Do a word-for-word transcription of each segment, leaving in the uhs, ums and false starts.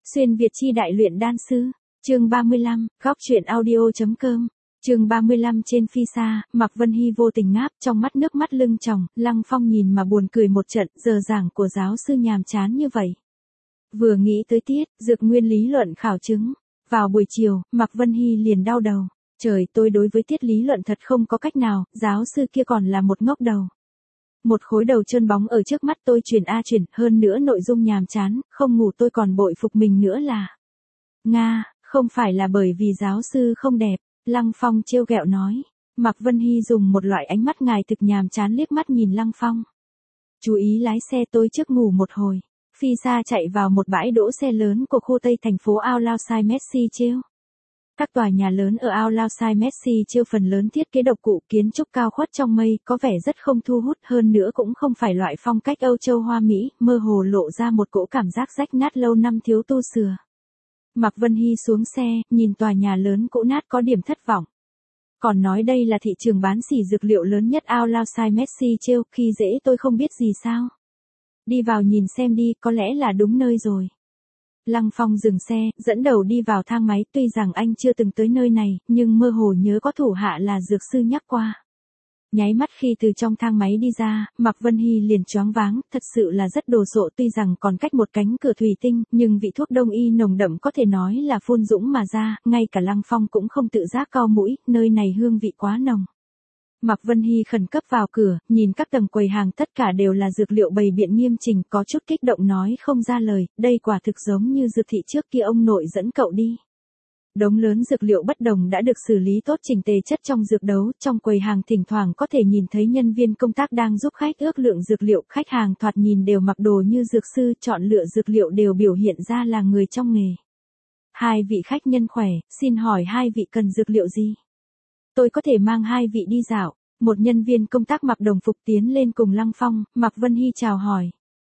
Xuyên Việt chi đại luyện đan sư, chương ba mươi lăm, góc truyện audio.com, chương ba mươi lăm. Trên phi xa, Mạc Vân Hy vô tình ngáp, trong mắt nước mắt lưng tròng, Lăng Phong nhìn mà buồn cười một trận, giờ giảng của giáo sư nhàm chán như vậy. Vừa nghĩ tới tiết, dược nguyên lý luận khảo chứng, vào buổi chiều, Mạc Vân Hy liền đau đầu. Trời, tôi đối với tiết lý luận thật không có cách nào, giáo sư kia còn là một ngốc đầu. Một khối đầu trơn bóng ở trước mắt tôi chuyển a chuyển, hơn nữa nội dung nhàm chán, không ngủ tôi còn bội phục mình nữa là. Nga, không phải là bởi vì giáo sư không đẹp, Lăng Phong trêu ghẹo nói. Mạc Vân Hy dùng một loại ánh mắt ngài thực nhàm chán liếc mắt nhìn Lăng Phong. Chú ý lái xe, tôi trước ngủ một hồi. Phi xa chạy vào một bãi đỗ xe lớn của khu Tây thành phố Ao Lao Sai Messi Chiêu. Các tòa nhà lớn ở Ao Lao Sai Messi Chiêu phần lớn thiết kế độc cụ, kiến trúc cao khuất trong mây, có vẻ rất không thu hút, hơn nữa cũng không phải loại phong cách Âu Châu Hoa Mỹ, mơ hồ lộ ra một cỗ cảm giác rách nát lâu năm thiếu tu sửa. Mạc Vân Hy xuống xe, nhìn tòa nhà lớn cũ nát có điểm thất vọng. Còn nói đây là thị trường bán xỉ dược liệu lớn nhất Ao Lao Sai Messi Chiêu, khi dễ tôi không biết gì sao. Đi vào nhìn xem đi, có lẽ là đúng nơi rồi. Lăng Phong dừng xe, dẫn đầu đi vào thang máy, tuy rằng anh chưa từng tới nơi này, nhưng mơ hồ nhớ có thủ hạ là dược sư nhắc qua. Nháy mắt khi từ trong thang máy đi ra, Mạc Vân Hy liền choáng váng, thật sự là rất đồ sộ, tuy rằng còn cách một cánh cửa thủy tinh, nhưng vị thuốc đông y nồng đậm có thể nói là phun dũng mà ra, ngay cả Lăng Phong cũng không tự giác cau mũi, nơi này hương vị quá nồng. Mạc Vân Hy khẩn cấp vào cửa, nhìn các tầng quầy hàng tất cả đều là dược liệu bày biện nghiêm chỉnh, có chút kích động nói không ra lời, đây quả thực giống như dược thị trước kia ông nội dẫn cậu đi. Đống lớn dược liệu bất đồng đã được xử lý tốt chỉnh tề chất trong dược đấu, trong quầy hàng thỉnh thoảng có thể nhìn thấy nhân viên công tác đang giúp khách ước lượng dược liệu, khách hàng thoạt nhìn đều mặc đồ như dược sư, chọn lựa dược liệu đều biểu hiện ra là người trong nghề. Hai vị khách nhân khỏe, xin hỏi hai vị cần dược liệu gì? Tôi có thể mang hai vị đi dạo. Một nhân viên công tác mặc đồng phục tiến lên cùng Lăng Phong, Mạc Vân Hy chào hỏi.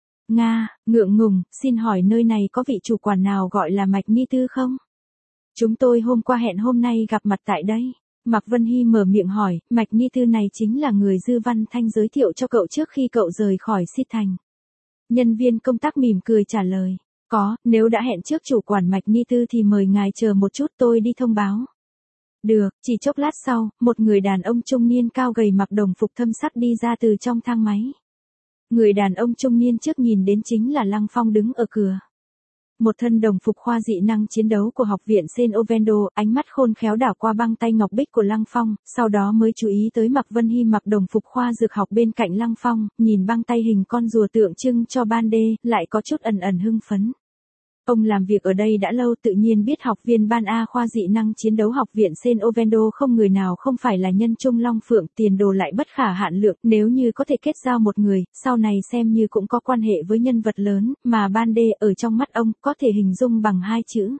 Nga, ngượng ngùng, xin hỏi nơi này có vị chủ quản nào gọi là Mạch Ni Tư không? Chúng tôi hôm qua hẹn hôm nay gặp mặt tại đây. Mạc Vân Hy mở miệng hỏi, Mạch Ni Tư này chính là người Dư Văn Thanh giới thiệu cho cậu trước khi cậu rời khỏi Xít Thành. Nhân viên công tác mỉm cười trả lời, có, nếu đã hẹn trước chủ quản Mạch Ni Tư thì mời ngài chờ một chút tôi đi thông báo. Được, chỉ chốc lát sau, một người đàn ông trung niên cao gầy mặc đồng phục thâm sắc đi ra từ trong thang máy. Người đàn ông trung niên trước nhìn đến chính là Lăng Phong đứng ở cửa. Một thân đồng phục khoa dị năng chiến đấu của học viện Sen Ovendo, ánh mắt khôn khéo đảo qua băng tay ngọc bích của Lăng Phong, sau đó mới chú ý tới Mạc Vân Hy mặc đồng phục khoa dược học bên cạnh Lăng Phong, nhìn băng tay hình con rùa tượng trưng cho ban đê, lại có chút ẩn ẩn hưng phấn. Ông làm việc ở đây đã lâu, tự nhiên biết học viên ban A khoa dị năng chiến đấu học viện Sen Ovendo không người nào không phải là nhân trung long phượng, tiền đồ lại bất khả hạn lượng, nếu như có thể kết giao một người, sau này xem như cũng có quan hệ với nhân vật lớn, mà ban đê ở trong mắt ông có thể hình dung bằng hai chữ.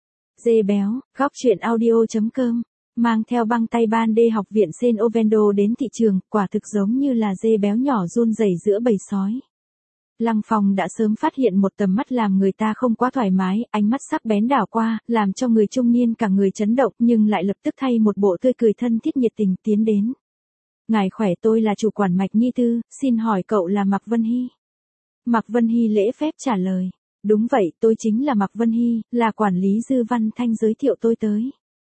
Dê béo, góc truyện audio.com, mang theo băng tay ban đê học viện Sen Ovendo đến thị trường, quả thực giống như là dê béo nhỏ run rẩy giữa bầy sói. Lăng Phong đã sớm phát hiện một tầm mắt làm người ta không quá thoải mái, ánh mắt sắc bén đảo qua, làm cho người trung niên cả người chấn động, nhưng lại lập tức thay một bộ tươi cười thân thiết nhiệt tình tiến đến. Ngài khỏe, tôi là chủ quản Mạch Ni Tư, xin hỏi cậu là Mạc Vân Hy? Mạc Vân Hy lễ phép trả lời. Đúng vậy, tôi chính là Mạc Vân Hy, là quản lý Dư Văn Thanh giới thiệu tôi tới.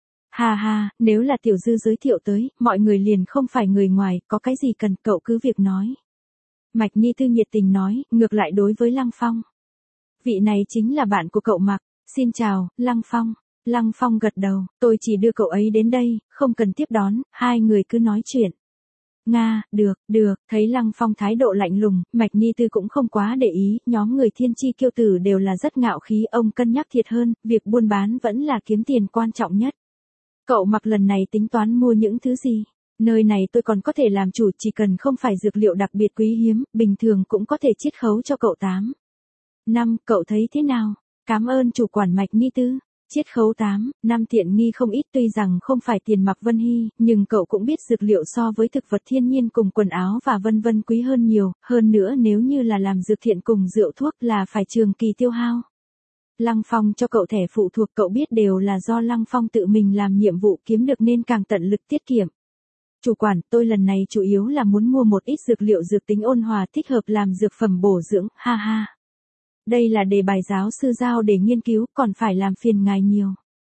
Hà hà, nếu là tiểu Dư giới thiệu tới, mọi người liền không phải người ngoài, có cái gì cần cậu cứ việc nói. Mạch Ni Tư nhiệt tình nói, ngược lại đối với Lăng Phong. Vị này chính là bạn của cậu Mạc, xin chào, Lăng Phong. Lăng Phong gật đầu, tôi chỉ đưa cậu ấy đến đây, không cần tiếp đón, hai người cứ nói chuyện. Nga, được, được, thấy Lăng Phong thái độ lạnh lùng, Mạch Ni Tư cũng không quá để ý, nhóm người thiên chi kiêu tử đều là rất ngạo khí, ông cân nhắc thiệt hơn, việc buôn bán vẫn là kiếm tiền quan trọng nhất. Cậu Mạc lần này tính toán mua những thứ gì? Nơi này tôi còn có thể làm chủ, chỉ cần không phải dược liệu đặc biệt quý hiếm, bình thường cũng có thể chiết khấu cho cậu tám. Năm, cậu thấy thế nào? Cảm ơn chủ quản Mạch Ni Tư. Chiết khấu tám, năm tiện nghi không ít, tuy rằng không phải tiền Mạc Vân Hy, nhưng cậu cũng biết dược liệu so với thực vật thiên nhiên cùng quần áo và vân vân quý hơn nhiều, hơn nữa nếu như là làm dược thiện cùng rượu thuốc là phải trường kỳ tiêu hao. Lăng Phong cho cậu thẻ phụ thuộc, cậu biết đều là do Lăng Phong tự mình làm nhiệm vụ kiếm được nên càng tận lực tiết kiệm. Chủ quản, tôi lần này chủ yếu là muốn mua một ít dược liệu dược tính ôn hòa thích hợp làm dược phẩm bổ dưỡng, ha ha. Đây là đề bài giáo sư giao để nghiên cứu, còn phải làm phiền ngài nhiều.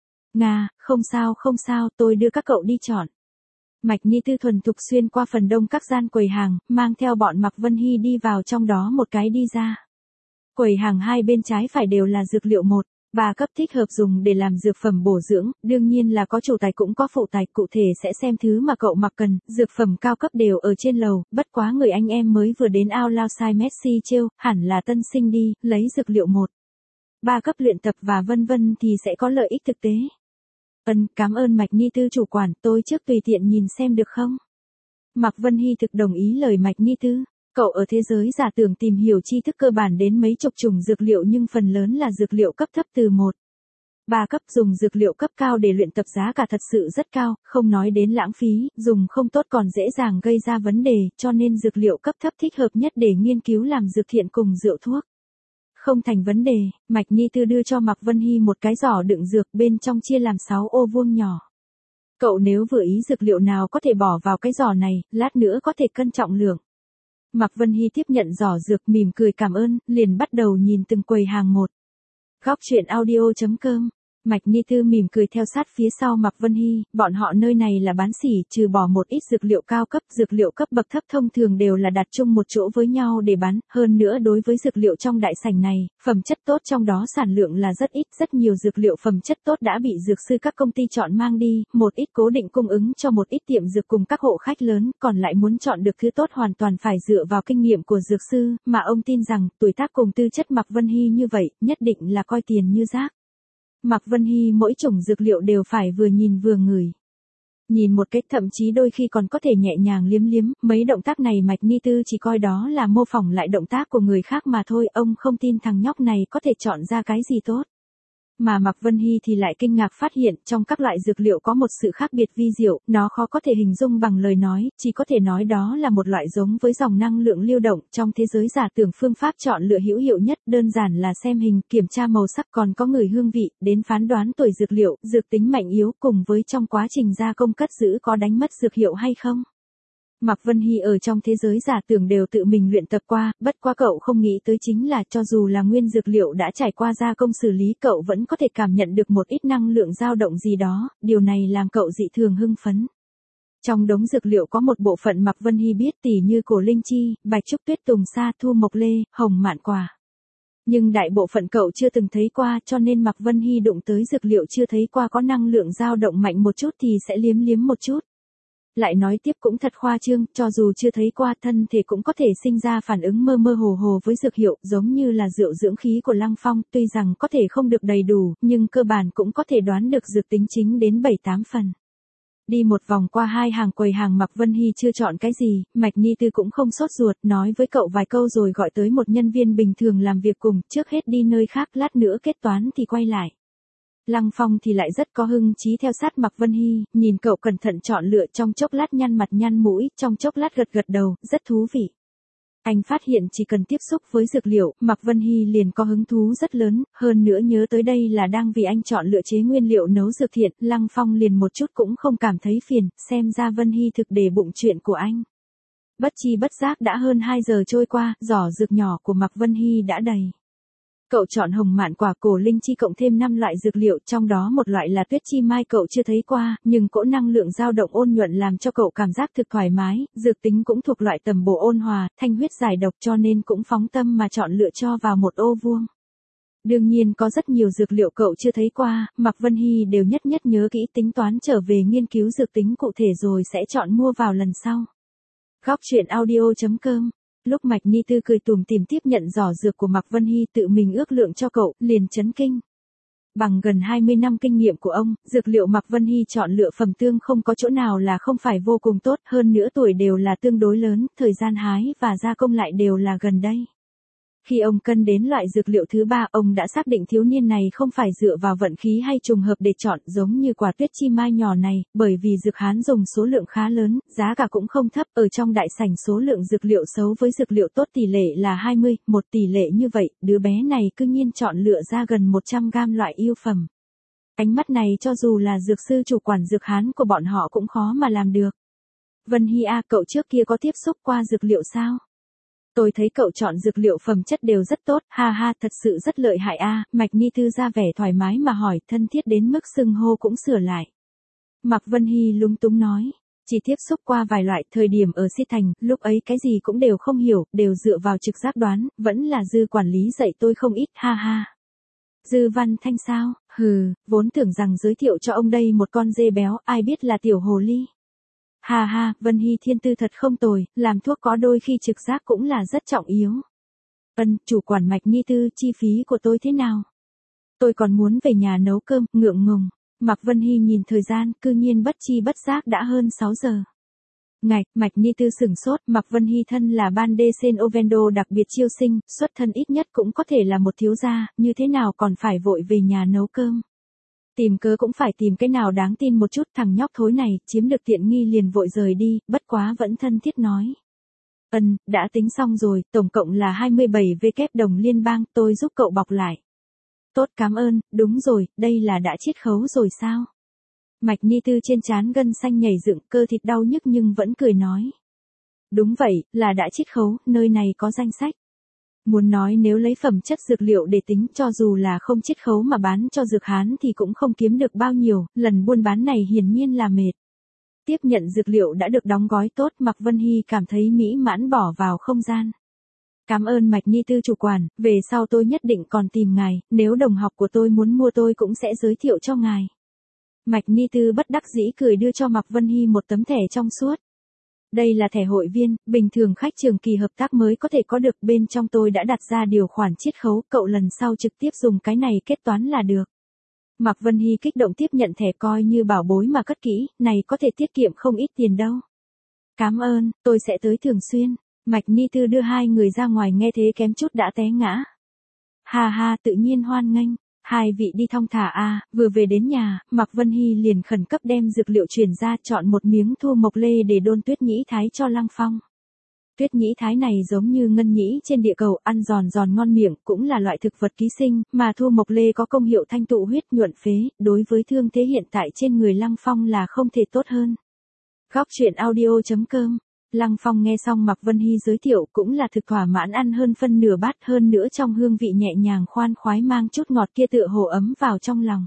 Nga, không sao không sao, tôi đưa các cậu đi chọn. Mạch Ni Tư thuần thục xuyên qua phần đông các gian quầy hàng, mang theo bọn Mạc Vân Hy đi vào trong đó một cái đi ra. Quầy hàng hai bên trái phải đều là dược liệu một, ba cấp thích hợp dùng để làm dược phẩm bổ dưỡng, đương nhiên là có chủ tài cũng có phụ tài, cụ thể sẽ xem thứ mà cậu mặc cần, dược phẩm cao cấp đều ở trên lầu, bất quá người anh em mới vừa đến ao lao sai Messi trêu, hẳn là tân sinh đi, lấy dược liệu một. Ba cấp luyện tập và vân vân thì sẽ có lợi ích thực tế. Ân, cảm ơn Mạch Ni Tư chủ quản, tôi trước tùy tiện nhìn xem được không? Mạc Vân Hy thực đồng ý lời Mạch Ni Tư. Cậu ở thế giới giả tưởng tìm hiểu tri thức cơ bản đến mấy chục chủng dược liệu nhưng phần lớn là dược liệu cấp thấp từ một. ba cấp dùng dược liệu cấp cao để luyện tập giá cả thật sự rất cao, không nói đến lãng phí, dùng không tốt còn dễ dàng gây ra vấn đề, cho nên dược liệu cấp thấp thích hợp nhất để nghiên cứu làm dược thiện cùng rượu thuốc. Không thành vấn đề, Mạch Ni Tư đưa cho Mạc Vân Hy một cái giỏ đựng dược bên trong chia làm sáu ô vuông nhỏ. Cậu nếu vừa ý dược liệu nào có thể bỏ vào cái giỏ này, lát nữa có thể cân trọng lượng. Mạc Vân Hy tiếp nhận giỏ dược mỉm cười cảm ơn, liền bắt đầu nhìn từng quầy hàng một. Góc truyện audio chấm com Mạch Ni Tư mỉm cười theo sát phía sau Mạc Vân Hy, bọn họ nơi này là bán sỉ, trừ bỏ một ít dược liệu cao cấp, dược liệu cấp bậc thấp thông thường đều là đặt chung một chỗ với nhau để bán, hơn nữa đối với dược liệu trong đại sảnh này, phẩm chất tốt trong đó sản lượng là rất ít, rất nhiều dược liệu phẩm chất tốt đã bị dược sư các công ty chọn mang đi, một ít cố định cung ứng cho một ít tiệm dược cùng các hộ khách lớn, còn lại muốn chọn được thứ tốt hoàn toàn phải dựa vào kinh nghiệm của dược sư, mà ông tin rằng, tuổi tác cùng tư chất Mạc Vân Hy như vậy, nhất định là coi tiền như rác. Mạc Vân Hy mỗi chủng dược liệu đều phải vừa nhìn vừa ngửi. Nhìn một cách thậm chí đôi khi còn có thể nhẹ nhàng liếm liếm, mấy động tác này Mạch Ni Tư chỉ coi đó là mô phỏng lại động tác của người khác mà thôi, ông không tin thằng nhóc này có thể chọn ra cái gì tốt. Mà Mạc Vân Hy thì lại kinh ngạc phát hiện trong các loại dược liệu có một sự khác biệt vi diệu, nó khó có thể hình dung bằng lời nói, chỉ có thể nói đó là một loại giống với dòng năng lượng lưu động trong thế giới giả tưởng phương pháp chọn lựa hữu hiệu nhất, đơn giản là xem hình, kiểm tra màu sắc còn có người hương vị, đến phán đoán tuổi dược liệu, dược tính mạnh yếu cùng với trong quá trình gia công cất giữ có đánh mất dược hiệu hay không. Mạc Vân Hy ở trong thế giới giả tưởng đều tự mình luyện tập qua, bất quá cậu không nghĩ tới chính là cho dù là nguyên dược liệu đã trải qua gia công xử lý cậu vẫn có thể cảm nhận được một ít năng lượng dao động gì đó, điều này làm cậu dị thường hưng phấn. Trong đống dược liệu có một bộ phận Mạc Vân Hy biết tỉ như cổ linh chi, bạch trúc tuyết tùng sa thu mộc lê, hồng mạn quả. Nhưng đại bộ phận cậu chưa từng thấy qua cho nên Mạc Vân Hy đụng tới dược liệu chưa thấy qua có năng lượng dao động mạnh một chút thì sẽ liếm liếm một chút. Lại nói tiếp cũng thật khoa trương, cho dù chưa thấy qua thân thể cũng có thể sinh ra phản ứng mơ mơ hồ hồ với dược hiệu, giống như là rượu dưỡng khí của Lăng Phong, tuy rằng có thể không được đầy đủ, nhưng cơ bản cũng có thể đoán được dược tính chính đến bảy tám phần. Đi một vòng qua hai hàng quầy hàng Mạc Vân Hy chưa chọn cái gì, Mạch Ni Tư cũng không sốt ruột, nói với cậu vài câu rồi gọi tới một nhân viên bình thường làm việc cùng, trước hết đi nơi khác, lát nữa kết toán thì quay lại. Lăng Phong thì lại rất có hưng chí theo sát Mạc Vân Hy, nhìn cậu cẩn thận chọn lựa trong chốc lát nhăn mặt nhăn mũi, trong chốc lát gật gật đầu, rất thú vị. Anh phát hiện chỉ cần tiếp xúc với dược liệu, Mạc Vân Hy liền có hứng thú rất lớn, hơn nữa nhớ tới đây là đang vì anh chọn lựa chế nguyên liệu nấu dược thiện, Lăng Phong liền một chút cũng không cảm thấy phiền, xem ra Vân Hy thực để bụng chuyện của anh. Bất chi bất giác đã hơn hai giờ trôi qua, giỏ dược nhỏ của Mạc Vân Hy đã đầy. Cậu chọn hồng mạn quả cổ linh chi cộng thêm năm loại dược liệu, trong đó một loại là tuyết chi mai cậu chưa thấy qua, nhưng cỗ năng lượng dao động ôn nhuận làm cho cậu cảm giác thực thoải mái, dược tính cũng thuộc loại tầm bổ ôn hòa, thanh huyết giải độc cho nên cũng phóng tâm mà chọn lựa cho vào một ô vuông. Đương nhiên có rất nhiều dược liệu cậu chưa thấy qua, Mạc Vân Hy đều nhất nhất nhớ kỹ tính toán trở về nghiên cứu dược tính cụ thể rồi sẽ chọn mua vào lần sau. Góc truyện audio chấm com Lúc Mạch Ni Tư cười tủm tỉm tiếp nhận giỏ dược của Mạc Vân Hy tự mình ước lượng cho cậu, liền chấn kinh. Bằng gần hai mươi năm kinh nghiệm của ông, dược liệu Mạc Vân Hy chọn lựa phẩm tương không có chỗ nào là không phải vô cùng tốt, hơn nữa tuổi đều là tương đối lớn, thời gian hái và gia công lại đều là gần đây. Khi ông cân đến loại dược liệu thứ ba, ông đã xác định thiếu niên này không phải dựa vào vận khí hay trùng hợp để chọn giống như quả tuyết chi mai nhỏ này, bởi vì dược hán dùng số lượng khá lớn, giá cả cũng không thấp, ở trong đại sảnh số lượng dược liệu xấu với dược liệu tốt tỷ lệ là hai mươi, một tỷ lệ như vậy, đứa bé này cứ nhiên chọn lựa ra gần một trăm gam loại yêu phẩm. Ánh mắt này cho dù là dược sư chủ quản dược hán của bọn họ cũng khó mà làm được. Vân Hy à, cậu trước kia có tiếp xúc qua dược liệu sao? Tôi thấy cậu chọn dược liệu phẩm chất đều rất tốt, ha ha, thật sự rất lợi hại a. Mạch Ni Tư ra vẻ thoải mái mà hỏi, thân thiết đến mức xưng hô cũng sửa lại. Mạc Vân Hy lúng túng nói, chỉ tiếp xúc qua vài loại, thời điểm ở Si Thành, lúc ấy cái gì cũng đều không hiểu, đều dựa vào trực giác đoán, vẫn là Dư quản lý dạy tôi không ít, ha ha. Dư Văn Thanh sao, hừ, vốn tưởng rằng giới thiệu cho ông đây một con dê béo, ai biết là tiểu hồ ly. Ha ha, Vân Hy thiên tư thật không tồi, làm thuốc có đôi khi trực giác cũng là rất trọng yếu. Ân, chủ quản Mạch Ni Tư, chi phí của tôi thế nào? Tôi còn muốn về nhà nấu cơm, ngượng ngùng. Mạc Vân Hy nhìn thời gian, cư nhiên bất chi bất giác đã hơn sáu giờ. Ngạch, Mạch Ni Tư sửng sốt, Mạc Vân Hy thân là ban đê sen Ovendo đặc biệt chiêu sinh, xuất thân ít nhất cũng có thể là một thiếu gia, như thế nào còn phải vội về nhà nấu cơm. Tìm cớ cũng phải tìm cái nào đáng tin một chút, thằng nhóc thối này, chiếm được tiện nghi liền vội rời đi, bất quá vẫn thân thiết nói. Ân, đã tính xong rồi, tổng cộng là hai mươi bảy vê kép đồng liên bang, tôi giúp cậu bọc lại. Tốt, cảm ơn, đúng rồi, đây là đã chiết khấu rồi sao? Mạch Ni Tư trên trán gân xanh nhảy dựng, cơ thịt đau nhức nhưng vẫn cười nói. Đúng vậy, là đã chiết khấu, nơi này có danh sách. Muốn nói nếu lấy phẩm chất dược liệu để tính, cho dù là không chiết khấu mà bán cho dược hán thì cũng không kiếm được bao nhiêu, lần buôn bán này hiển nhiên là mệt. Tiếp nhận dược liệu đã được đóng gói tốt, Mạc Vân Hy cảm thấy mỹ mãn bỏ vào không gian. Cảm ơn Mạch Ni Tư chủ quản, về sau tôi nhất định còn tìm ngài, nếu đồng học của tôi muốn mua tôi cũng sẽ giới thiệu cho ngài. Mạch Ni Tư bất đắc dĩ cười đưa cho Mạc Vân Hy một tấm thẻ trong suốt. Đây là thẻ hội viên, bình thường khách trường kỳ hợp tác mới có thể có được, bên trong tôi đã đặt ra điều khoản chiết khấu, cậu lần sau trực tiếp dùng cái này kết toán là được. Mạc Vân Hy kích động tiếp nhận thẻ coi như bảo bối mà cất kỹ, này có thể tiết kiệm không ít tiền đâu. Cảm ơn, tôi sẽ tới thường xuyên. Mạch Ni Tư đưa hai người ra ngoài nghe thế kém chút đã té ngã. Ha ha, tự nhiên hoan nghênh. Hai vị đi thong thả a. Vừa về đến nhà, Mạc Vân Hy liền khẩn cấp đem dược liệu chuyển ra, chọn một miếng thu mộc lê để đôn tuyết nhĩ thái cho Lăng Phong. Tuyết nhĩ thái này giống như ngân nhĩ trên địa cầu, ăn giòn giòn ngon miệng, cũng là loại thực vật ký sinh, mà thu mộc lê có công hiệu thanh tụ huyết, nhuận phế, đối với thương thế hiện tại trên người Lăng Phong là không thể tốt hơn. Góc truyện audio chấm com. Lăng Phong nghe xong Mạc Vân Hy giới thiệu cũng là thực thỏa mãn, ăn hơn phân nửa bát, hơn nữa trong hương vị nhẹ nhàng khoan khoái mang chút ngọt kia tựa hồ ấm vào trong lòng.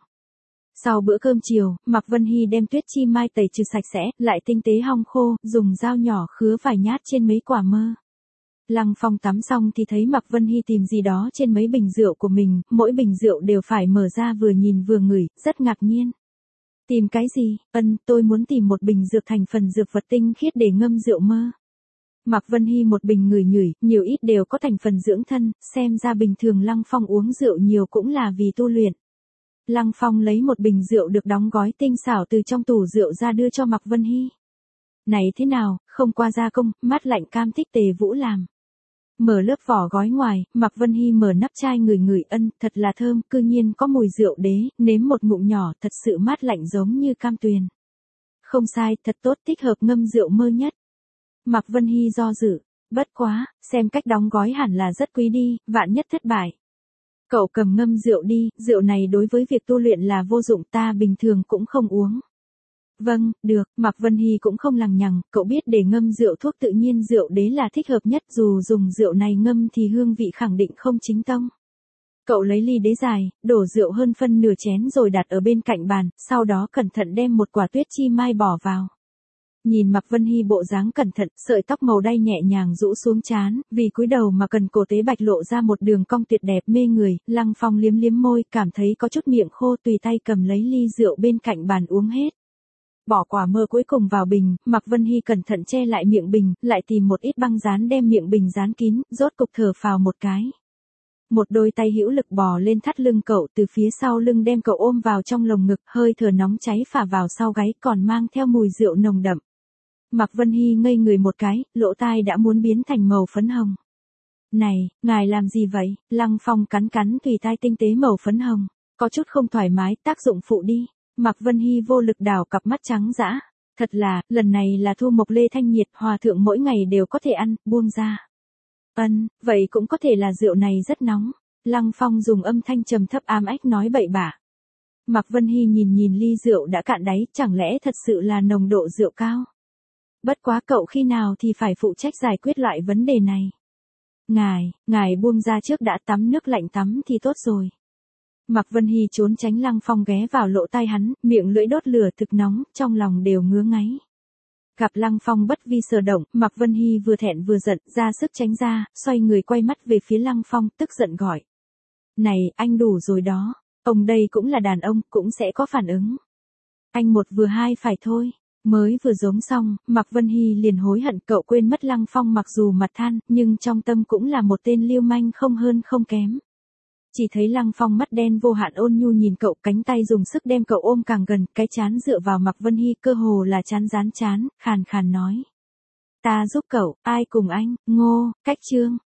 Sau bữa cơm chiều, Mạc Vân Hy đem tuyết chi mai tẩy trừ sạch sẽ, lại tinh tế hong khô, dùng dao nhỏ khứa vài nhát trên mấy quả mơ. Lăng Phong tắm xong thì thấy Mạc Vân Hy tìm gì đó trên mấy bình rượu của mình, mỗi bình rượu đều phải mở ra vừa nhìn vừa ngửi, rất ngạc nhiên. Tìm cái gì? Ân, tôi muốn tìm một bình dược thành phần dược vật tinh khiết để ngâm rượu mơ. Mạc Vân Hy một bình ngửi ngửi, nhiều ít đều có thành phần dưỡng thân, xem ra bình thường Lăng Phong uống rượu nhiều cũng là vì tu luyện. Lăng Phong lấy một bình rượu được đóng gói tinh xảo từ trong tủ rượu ra đưa cho Mạc Vân Hy. Này thế nào, không qua gia công, mát lạnh cam thích Tề Vũ làm. Mở lớp vỏ gói ngoài, Mạc Vân Hy mở nắp chai ngửi ngửi, ân, thật là thơm, cư nhiên có mùi rượu đế, nếm một ngụm nhỏ, thật sự mát lạnh giống như cam tuyền. Không sai, thật tốt, thích hợp ngâm rượu mơ nhất. Mạc Vân Hy do dự, bất quá, xem cách đóng gói hẳn là rất quý đi, vạn nhất thất bại. Cậu cầm ngâm rượu đi, rượu này đối với việc tu luyện là vô dụng, ta bình thường cũng không uống. Vâng, được, Mạc Vân Hy cũng không lằng nhằng, cậu biết để ngâm rượu thuốc tự nhiên rượu đế là thích hợp nhất, dù dùng rượu này ngâm thì hương vị khẳng định không chính tông. Cậu lấy ly đế dài, đổ rượu hơn phân nửa chén rồi đặt ở bên cạnh bàn, sau đó cẩn thận đem một quả tuyết chi mai bỏ vào. Nhìn Mạc Vân Hy bộ dáng cẩn thận, sợi tóc màu đay nhẹ nhàng rũ xuống trán, vì cúi đầu mà cần cổ tế bạch lộ ra một đường cong tuyệt đẹp mê người, Lăng Phong liếm liếm môi, cảm thấy có chút miệng khô, tùy tay cầm lấy ly rượu bên cạnh bàn uống hết. Bỏ quả mơ cuối cùng vào bình, Mạc Vân Hy cẩn thận che lại miệng bình, lại tìm một ít băng dán đem miệng bình dán kín, rốt cục thở phào một cái. Một đôi tay hữu lực bò lên thắt lưng cậu, từ phía sau lưng đem cậu ôm vào trong lồng ngực, hơi thở nóng cháy phả vào sau gáy, còn mang theo mùi rượu nồng đậm. Mạc Vân Hy ngây người một cái, lỗ tai đã muốn biến thành màu phấn hồng. Này, ngài làm gì vậy? Lăng Phong cắn cắn tùy tai tinh tế màu phấn hồng, có chút không thoải mái, tác dụng phụ đi. Mạc Vân Hy vô lực đảo cặp mắt trắng dã. Thật là, lần này là thu mộc lê thanh nhiệt, hòa thượng mỗi ngày đều có thể ăn, buông ra. Ân, vậy cũng có thể là rượu này rất nóng. Lăng Phong dùng âm thanh trầm thấp ám ách nói bậy bạ. Mạc Vân Hy nhìn nhìn ly rượu đã cạn đáy, chẳng lẽ thật sự là nồng độ rượu cao? Bất quá cậu khi nào thì phải phụ trách giải quyết loại vấn đề này. Ngài, ngài buông ra trước đã, tắm nước lạnh tắm thì tốt rồi. Mạc Vân Hy trốn tránh Lăng Phong ghé vào lỗ tai hắn, miệng lưỡi đốt lửa thực nóng, trong lòng đều ngứa ngáy. Gặp Lăng Phong bất vi sở động, Mạc Vân Hy vừa thẹn vừa giận, ra sức tránh ra, xoay người quay mắt về phía Lăng Phong, tức giận gọi. Này, anh đủ rồi đó, ông đây cũng là đàn ông, cũng sẽ có phản ứng. Anh một vừa hai phải thôi. Mới vừa giống xong, Mạc Vân Hy liền hối hận, cậu quên mất Lăng Phong mặc dù mặt than, nhưng trong tâm cũng là một tên lưu manh không hơn không kém. Chỉ thấy Lăng Phong mắt đen vô hạn ôn nhu nhìn cậu, cánh tay dùng sức đem cậu ôm càng gần, cái chán dựa vào Mạc Vân Hy, cơ hồ là chán dán chán, khàn khàn nói. Ta giúp cậu, ai cùng anh, Ngô, Cách Trương.